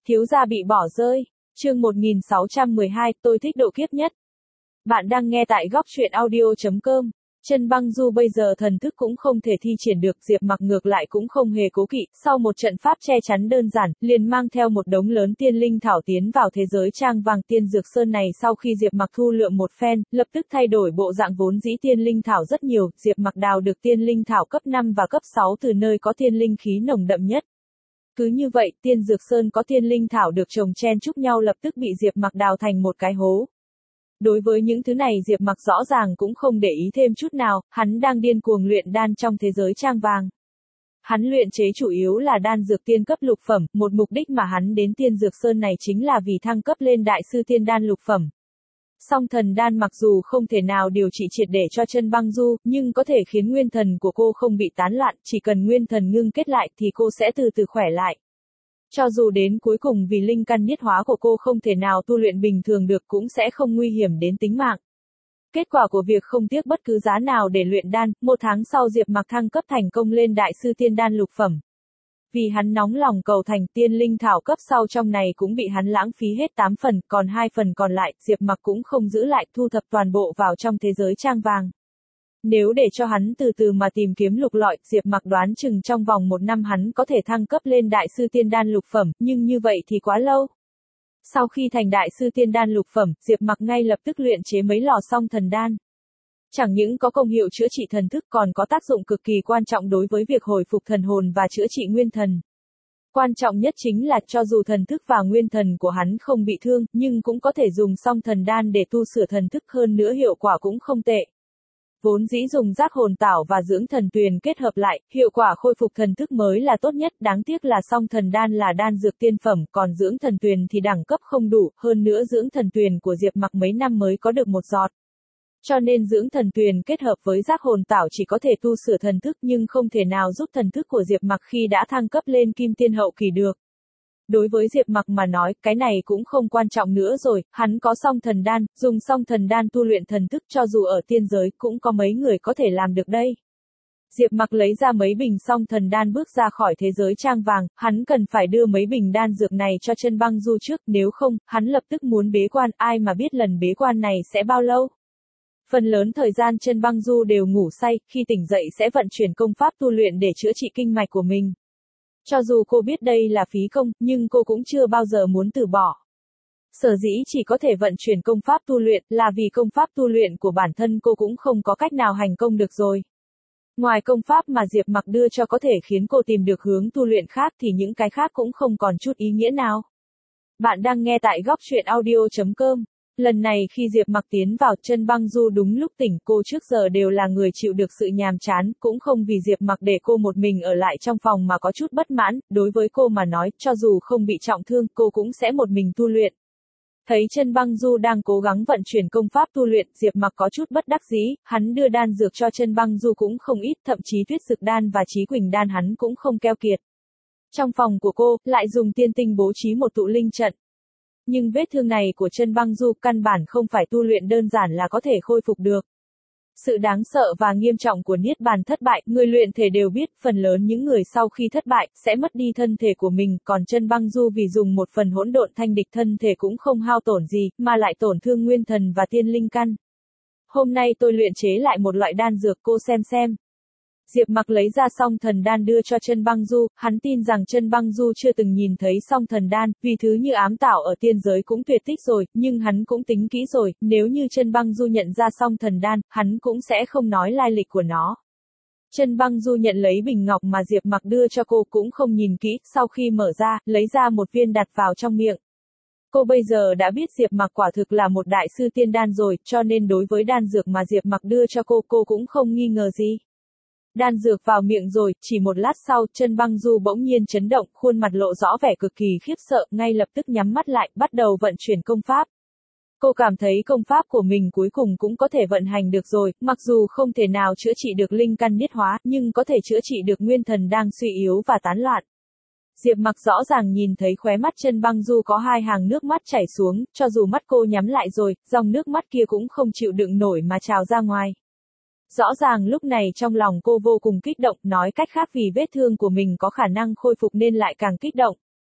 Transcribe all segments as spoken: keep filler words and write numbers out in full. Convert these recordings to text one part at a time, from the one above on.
Thiếu gia bị bỏ rơi. Chương một nghìn sáu trăm mười hai, tôi thích độ kiếp nhất. Bạn đang nghe tại góc truyện audio chấm com. Chân Băng Du bây giờ thần thức cũng không thể thi triển được, Diệp Mặc ngược lại cũng không hề cố kỵ, sau một trận pháp che chắn đơn giản, liền mang theo một đống lớn tiên linh thảo tiến vào thế giới trang vàng tiên dược sơn này. Sau khi Diệp Mặc thu lượm một phen, lập tức thay đổi bộ dạng vốn dĩ tiên linh thảo rất nhiều, Diệp Mặc đào được tiên linh thảo cấp năm và cấp sáu từ nơi có tiên linh khí nồng đậm nhất. Cứ như vậy, tiên dược sơn có tiên linh thảo được trồng chen chúc nhau lập tức bị Diệp Mặc đào thành một cái hố. Đối với những thứ này Diệp Mặc rõ ràng cũng không để ý thêm chút nào, hắn đang điên cuồng luyện đan trong thế giới trang vàng. Hắn luyện chế chủ yếu là đan dược tiên cấp lục phẩm, một mục đích mà hắn đến tiên dược sơn này chính là vì thăng cấp lên đại sư tiên đan lục phẩm. Song thần đan mặc dù không thể nào điều trị triệt để cho Chân Băng Du, nhưng có thể khiến nguyên thần của cô không bị tán loạn, chỉ cần nguyên thần ngưng kết lại thì cô sẽ từ từ khỏe lại. Cho dù đến cuối cùng vì linh căn niết hóa của cô không thể nào tu luyện bình thường được cũng sẽ không nguy hiểm đến tính mạng. Kết quả của việc không tiếc bất cứ giá nào để luyện đan, một tháng sau Diệp Mặc thăng cấp thành công lên đại sư tiên đan lục phẩm. Vì hắn nóng lòng cầu thành, tiên linh thảo cấp sau trong này cũng bị hắn lãng phí hết tám phần, còn hai phần còn lại, Diệp Mặc cũng không giữ lại, thu thập toàn bộ vào trong thế giới trang vàng. Nếu để cho hắn từ từ mà tìm kiếm lục lọi, Diệp Mặc đoán chừng trong vòng một năm hắn có thể thăng cấp lên đại sư tiên đan lục phẩm, nhưng như vậy thì quá lâu. Sau khi thành đại sư tiên đan lục phẩm, Diệp Mặc ngay lập tức luyện chế mấy lò song thần đan. Chẳng những có công hiệu chữa trị thần thức còn có tác dụng cực kỳ quan trọng đối với việc hồi phục thần hồn và chữa trị nguyên thần. Quan trọng nhất chính là cho dù thần thức và nguyên thần của hắn không bị thương, nhưng cũng có thể dùng song thần đan để tu sửa thần thức, hơn nữa hiệu quả cũng không tệ. Vốn dĩ dùng giác hồn tảo và dưỡng thần tuyền kết hợp lại, hiệu quả khôi phục thần thức mới là tốt nhất, đáng tiếc là song thần đan là đan dược tiên phẩm, còn dưỡng thần tuyền thì đẳng cấp không đủ, hơn nữa dưỡng thần tuyền của Diệp Mặc mấy năm mới có được một giọt. Cho nên dưỡng thần tuyền kết hợp với giác hồn tảo chỉ có thể tu sửa thần thức nhưng không thể nào giúp thần thức của Diệp Mặc khi đã thăng cấp lên kim tiên hậu kỳ được. Đối với Diệp Mặc mà nói, cái này cũng không quan trọng nữa rồi, hắn có song thần đan, dùng song thần đan tu luyện thần thức cho dù ở tiên giới cũng có mấy người có thể làm được đây. Diệp Mặc lấy ra mấy bình song thần đan bước ra khỏi thế giới trang vàng, hắn cần phải đưa mấy bình đan dược này cho Chân Băng Du trước, nếu không, hắn lập tức muốn bế quan, ai mà biết lần bế quan này sẽ bao lâu. Phần lớn thời gian Chân Băng Du đều ngủ say, khi tỉnh dậy sẽ vận chuyển công pháp tu luyện để chữa trị kinh mạch của mình. Cho dù cô biết đây là phí công, nhưng cô cũng chưa bao giờ muốn từ bỏ. Sở dĩ chỉ có thể vận chuyển công pháp tu luyện là vì công pháp tu luyện của bản thân cô cũng không có cách nào hành công được rồi. Ngoài công pháp mà Diệp Mặc đưa cho có thể khiến cô tìm được hướng tu luyện khác thì những cái khác cũng không còn chút ý nghĩa nào. Bạn đang nghe tại góc truyện audio chấm com. Lần này khi Diệp Mặc tiến vào, Chân Băng Du đúng lúc tỉnh, cô trước giờ đều là người chịu được sự nhàm chán, cũng không vì Diệp Mặc để cô một mình ở lại trong phòng mà có chút bất mãn, đối với cô mà nói, cho dù không bị trọng thương, cô cũng sẽ một mình tu luyện. Thấy Chân Băng Du đang cố gắng vận chuyển công pháp tu luyện, Diệp Mặc có chút bất đắc dĩ, hắn đưa đan dược cho Chân Băng Du cũng không ít, thậm chí Tuyết Dực đan và Chí Quỳnh đan hắn cũng không keo kiệt. Trong phòng của cô, lại dùng tiên tinh bố trí một tụ linh trận. Nhưng vết thương này của Chân Băng Du căn bản không phải tu luyện đơn giản là có thể khôi phục được. Sự đáng sợ và nghiêm trọng của niết bàn thất bại, người luyện thể đều biết, phần lớn những người sau khi thất bại sẽ mất đi thân thể của mình, còn Chân Băng Du vì dùng một phần hỗn độn thanh địch thân thể cũng không hao tổn gì, mà lại tổn thương nguyên thần và tiên linh căn. Hôm nay tôi luyện chế lại một loại đan dược, cô xem xem. Diệp Mặc lấy ra song thần đan đưa cho Chân Băng Du, hắn tin rằng Chân Băng Du chưa từng nhìn thấy song thần đan, vì thứ như ám tảo ở tiên giới cũng tuyệt tích rồi, nhưng hắn cũng tính kỹ rồi, nếu như Chân Băng Du nhận ra song thần đan, hắn cũng sẽ không nói lai lịch của nó. Chân Băng Du nhận lấy bình ngọc mà Diệp Mặc đưa cho cô cũng không nhìn kỹ, sau khi mở ra, lấy ra một viên đặt vào trong miệng. Cô bây giờ đã biết Diệp Mặc quả thực là một đại sư tiên đan rồi, cho nên đối với đan dược mà Diệp Mặc đưa cho cô, cô cũng không nghi ngờ gì. Đan dược vào miệng rồi, chỉ một lát sau, Chân Băng Du bỗng nhiên chấn động, khuôn mặt lộ rõ vẻ cực kỳ khiếp sợ, ngay lập tức nhắm mắt lại, bắt đầu vận chuyển công pháp. Cô cảm thấy công pháp của mình cuối cùng cũng có thể vận hành được rồi, mặc dù không thể nào chữa trị được linh căn niết hóa, nhưng có thể chữa trị được nguyên thần đang suy yếu và tán loạn. Diệp Mặc rõ ràng nhìn thấy khóe mắt Chân Băng Du có hai hàng nước mắt chảy xuống, cho dù mắt cô nhắm lại rồi, dòng nước mắt kia cũng không chịu đựng nổi mà trào ra ngoài. Rõ ràng lúc này trong lòng cô vô cùng kích động, nói cách khác vì vết thương của mình có khả năng khôi phục nên lại càng kích động.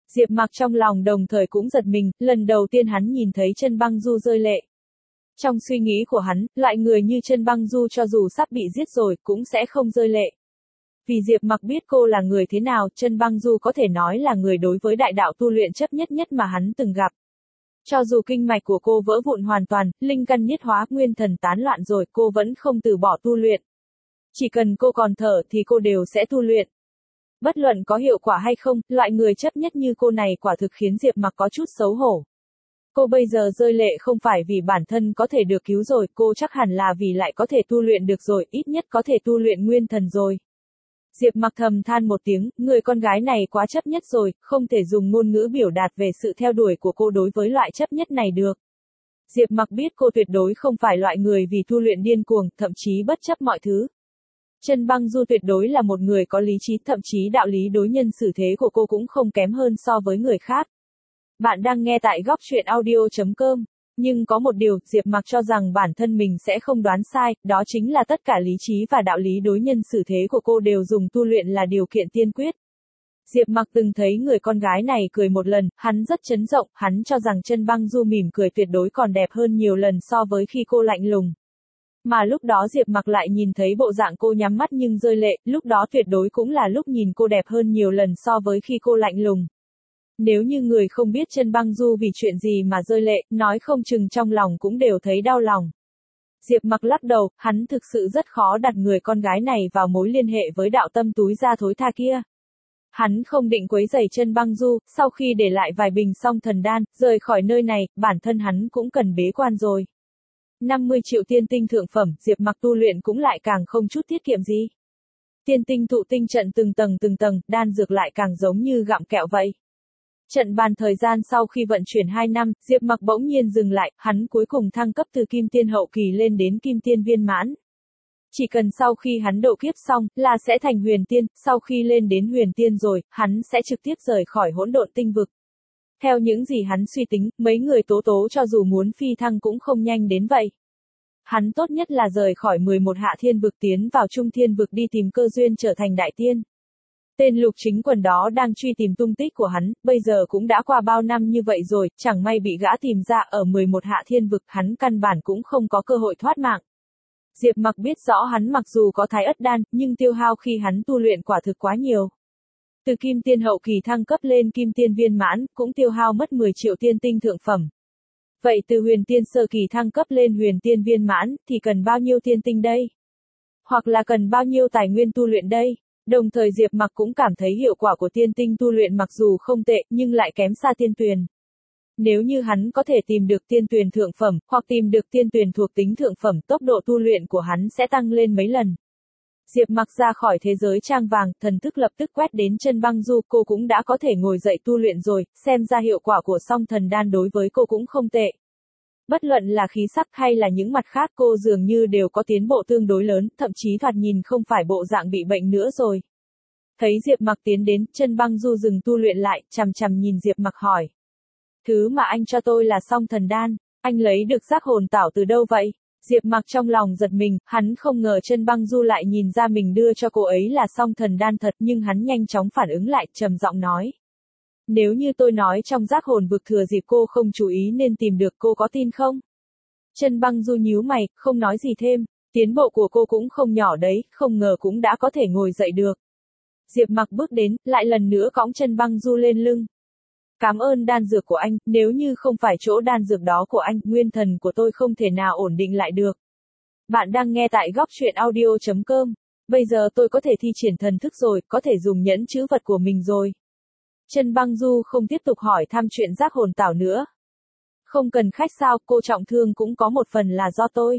Diệp Mặc trong lòng đồng thời cũng giật mình, lần đầu tiên hắn nhìn thấy Chân Băng Du rơi lệ. Trong suy nghĩ của hắn, loại người như Chân Băng Du cho dù sắp bị giết rồi, cũng sẽ không rơi lệ. Vì Diệp Mặc biết cô là người thế nào, Chân Băng Du có thể nói là người đối với đại đạo tu luyện chấp nhất nhất mà hắn từng gặp. Cho dù kinh mạch của cô vỡ vụn hoàn toàn, linh căn niết hóa, nguyên thần tán loạn rồi, cô vẫn không từ bỏ tu luyện. Chỉ cần cô còn thở thì cô đều sẽ tu luyện. Bất luận có hiệu quả hay không, loại người chấp nhất như cô này quả thực khiến Diệp Mặc có chút xấu hổ. Cô bây giờ rơi lệ không phải vì bản thân có thể được cứu rồi, cô chắc hẳn là vì lại có thể tu luyện được rồi, ít nhất có thể tu luyện nguyên thần rồi. Diệp Mặc thầm than một tiếng, người con gái này quá chấp nhất rồi, không thể dùng ngôn ngữ biểu đạt về sự theo đuổi của cô đối với loại chấp nhất này được. Diệp Mặc biết cô tuyệt đối không phải loại người vì tu luyện điên cuồng, thậm chí bất chấp mọi thứ. Chân Băng Du tuyệt đối là một người có lý trí, thậm chí đạo lý đối nhân xử thế của cô cũng không kém hơn so với người khác. Bạn đang nghe tại góc truyện audio chấm com. Nhưng có một điều, Diệp Mặc cho rằng bản thân mình sẽ không đoán sai, đó chính là tất cả lý trí và đạo lý đối nhân xử thế của cô đều dùng tu luyện là điều kiện tiên quyết. Diệp Mặc từng thấy người con gái này cười một lần, hắn rất chấn động, hắn cho rằng Chân Băng Du mỉm cười tuyệt đối còn đẹp hơn nhiều lần so với khi cô lạnh lùng. Mà lúc đó Diệp Mặc lại nhìn thấy bộ dạng cô nhắm mắt nhưng rơi lệ, lúc đó tuyệt đối cũng là lúc nhìn cô đẹp hơn nhiều lần so với khi cô lạnh lùng. Nếu như người không biết Chân Băng Du vì chuyện gì mà rơi lệ, nói không chừng trong lòng cũng đều thấy đau lòng. Diệp Mặc lắc đầu, hắn thực sự rất khó đặt người con gái này vào mối liên hệ với đạo tâm túi ra thối tha kia. Hắn không định quấy rầy Chân Băng Du, sau khi để lại vài bình song thần đan, rời khỏi nơi này, bản thân hắn cũng cần bế quan rồi. năm mươi triệu tiên tinh thượng phẩm, Diệp Mặc tu luyện cũng lại càng không chút tiết kiệm gì. Tiên tinh tụ tinh trận từng tầng từng tầng, đan dược lại càng giống như gặm kẹo vậy. Trận bàn thời gian sau khi vận chuyển hai năm, Diệp Mặc bỗng nhiên dừng lại, hắn cuối cùng thăng cấp từ Kim Tiên hậu kỳ lên đến Kim Tiên viên mãn. Chỉ cần sau khi hắn độ kiếp xong, là sẽ thành Huyền Tiên, sau khi lên đến Huyền Tiên rồi, hắn sẽ trực tiếp rời khỏi hỗn độn tinh vực. Theo những gì hắn suy tính, mấy người tố tố cho dù muốn phi thăng cũng không nhanh đến vậy. Hắn tốt nhất là rời khỏi mười một hạ thiên vực tiến vào trung thiên vực đi tìm cơ duyên trở thành đại tiên. Tên Lục Chính Quần đó đang truy tìm tung tích của hắn, bây giờ cũng đã qua bao năm như vậy rồi, chẳng may bị gã tìm ra ở mười một hạ thiên vực, hắn căn bản cũng không có cơ hội thoát mạng. Diệp Mặc biết rõ hắn mặc dù có thái ất đan, nhưng tiêu hao khi hắn tu luyện quả thực quá nhiều. Từ Kim Tiên hậu kỳ thăng cấp lên Kim Tiên viên mãn, cũng tiêu hao mất mười triệu tiên tinh thượng phẩm. Vậy từ Huyền Tiên sơ kỳ thăng cấp lên Huyền Tiên viên mãn, thì cần bao nhiêu tiên tinh đây? Hoặc là cần bao nhiêu tài nguyên tu luyện đây? Đồng thời Diệp Mặc cũng cảm thấy hiệu quả của tiên tinh tu luyện mặc dù không tệ, nhưng lại kém xa tiên tuyền. Nếu như hắn có thể tìm được tiên tuyền thượng phẩm, hoặc tìm được tiên tuyền thuộc tính thượng phẩm, tốc độ tu luyện của hắn sẽ tăng lên mấy lần. Diệp Mặc ra khỏi thế giới trang vàng, thần thức lập tức quét đến Chân Băng Du, cô cũng đã có thể ngồi dậy tu luyện rồi, xem ra hiệu quả của song thần đan đối với cô cũng không tệ. Bất luận là khí sắc hay là những mặt khác cô dường như đều có tiến bộ tương đối lớn, thậm chí thoạt nhìn không phải bộ dạng bị bệnh nữa rồi. Thấy Diệp Mặc tiến đến, Chân Băng Du dừng tu luyện lại, chằm chằm nhìn Diệp Mặc hỏi. Thứ mà anh cho tôi là song thần đan, anh lấy được giác hồn tảo từ đâu vậy? Diệp Mặc trong lòng giật mình, hắn không ngờ Chân Băng Du lại nhìn ra mình đưa cho cô ấy là song thần đan thật, nhưng hắn nhanh chóng phản ứng lại, trầm giọng nói. Nếu như tôi nói trong giác hồn vực thừa dịp cô không chú ý nên tìm được, cô có tin không? Chân Băng Du nhíu mày, không nói gì thêm, tiến bộ của cô cũng không nhỏ đấy, không ngờ cũng đã có thể ngồi dậy được. Diệp Mặc bước đến, lại lần nữa cõng Chân Băng Du lên lưng. Cảm ơn đan dược của anh, nếu như không phải chỗ đan dược đó của anh, nguyên thần của tôi không thể nào ổn định lại được. Bạn đang nghe tại góc truyện audio chấm com. Bây giờ tôi có thể thi triển thần thức rồi, có thể dùng nhẫn chữ vật của mình rồi. Chân Băng Du không tiếp tục hỏi thăm chuyện giác hồn tảo nữa. Không cần khách sao, cô trọng thương cũng có một phần là do tôi.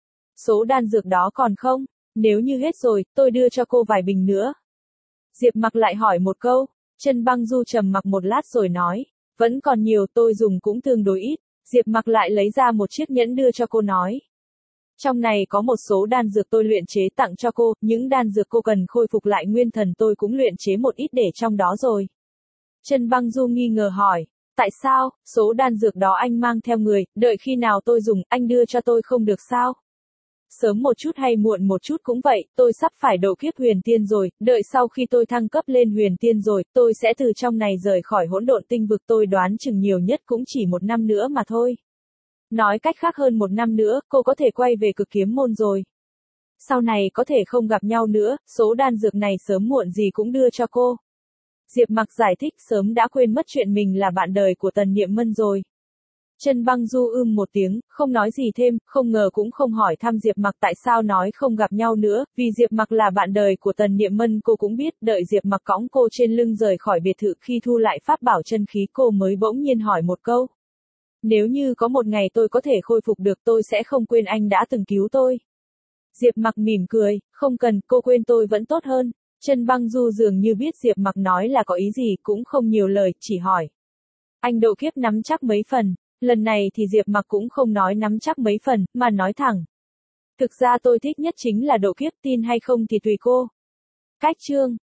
Số đan dược đó còn không? Nếu như hết rồi, tôi đưa cho cô vài bình nữa. Diệp Mặc lại hỏi một câu. Chân Băng Du trầm mặc một lát rồi nói. Vẫn còn nhiều, tôi dùng cũng tương đối ít. Diệp Mặc lại lấy ra một chiếc nhẫn đưa cho cô nói. Trong này có một số đan dược tôi luyện chế tặng cho cô, những đan dược cô cần khôi phục lại nguyên thần tôi cũng luyện chế một ít để trong đó rồi. Chân Băng Du nghi ngờ hỏi, tại sao, số đan dược đó anh mang theo người, đợi khi nào tôi dùng, anh đưa cho tôi không được sao? Sớm một chút hay muộn một chút cũng vậy, tôi sắp phải độ kiếp huyền tiên rồi, đợi sau khi tôi thăng cấp lên huyền tiên rồi, tôi sẽ từ trong này rời khỏi hỗn độn tinh vực, tôi đoán chừng nhiều nhất cũng chỉ một năm nữa mà thôi. Nói cách khác hơn một năm nữa, cô có thể quay về Cực Kiếm Môn rồi. Sau này có thể không gặp nhau nữa, số đan dược này sớm muộn gì cũng đưa cho cô. Diệp Mặc giải thích sớm đã quên mất chuyện mình là bạn đời của Tần Niệm Mân rồi. Chân Băng Du ưm một tiếng, không nói gì thêm, không ngờ cũng không hỏi thăm Diệp Mặc tại sao nói không gặp nhau nữa, vì Diệp Mặc là bạn đời của Tần Niệm Mân cô cũng biết, đợi Diệp Mặc cõng cô trên lưng rời khỏi biệt thự khi thu lại pháp bảo chân khí cô mới bỗng nhiên hỏi một câu. Nếu như có một ngày tôi có thể khôi phục được tôi sẽ không quên anh đã từng cứu tôi. Diệp Mặc mỉm cười, không cần, cô quên tôi vẫn tốt hơn. Chân Băng Du dường như biết Diệp Mặc nói là có ý gì cũng không nhiều lời, chỉ hỏi. Anh độ kiếp nắm chắc mấy phần? Lần này thì Diệp Mặc cũng không nói nắm chắc mấy phần, mà nói thẳng. Thực ra tôi thích nhất chính là độ kiếp, tin hay không thì tùy cô. Cách chương